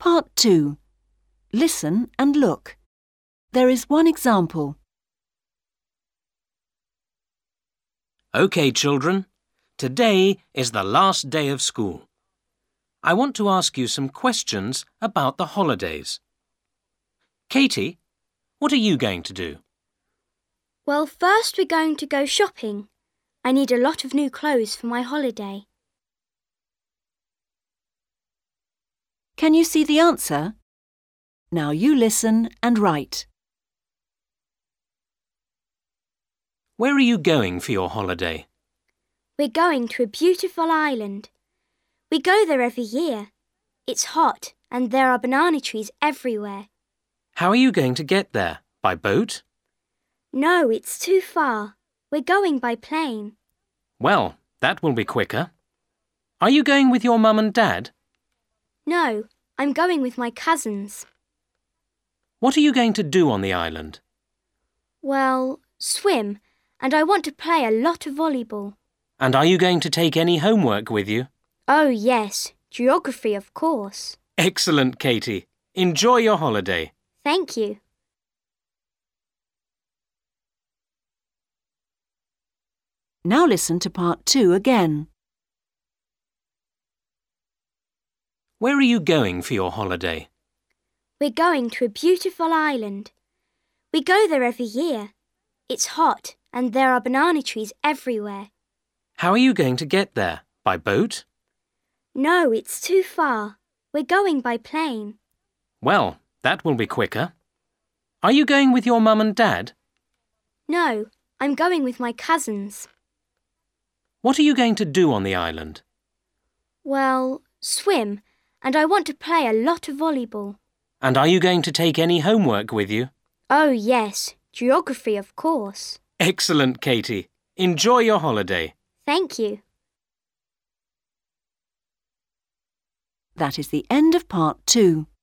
Part 2. Listen and look. There is one example. OK, children. Today is the last day of school. I want to ask you some questions about the holidays. Katie, what are you going to do? Well, first we're going to go shopping. I need a lot of new clothes for my holiday. Can you see the answer? Now you listen and write. Where are you going for your holiday? We're going to a beautiful island. We go there every year. It's hot and there are banana trees everywhere. How are you going to get there? By boat? No, it's too far. We're going by plane. Well, that will be quicker. Are you going with your mum and dad? No, I'm going with my cousins. What are you going to do on the island? Well, swim, and I want to play a lot of volleyball. And are you going to take any homework with you? Oh, yes, geography, of course. Excellent, Katie. Enjoy your holiday. Thank you. Now listen to Part 2 again. Where are you going for your holiday? We're going to a beautiful island. We go there every year. It's hot and there are banana trees everywhere. How are you going to get there? By boat? No, it's too far. We're going by plane. Well, that will be quicker. Are you going with your mum and dad? No, I'm going with my cousins. What are you going to do on the island? Well, swim, and I want to play a lot of volleyball. And are you going to take any homework with you? Oh, yes, geography, of course. Excellent, Katie. Enjoy your holiday. Thank you. That is the end of Part 2.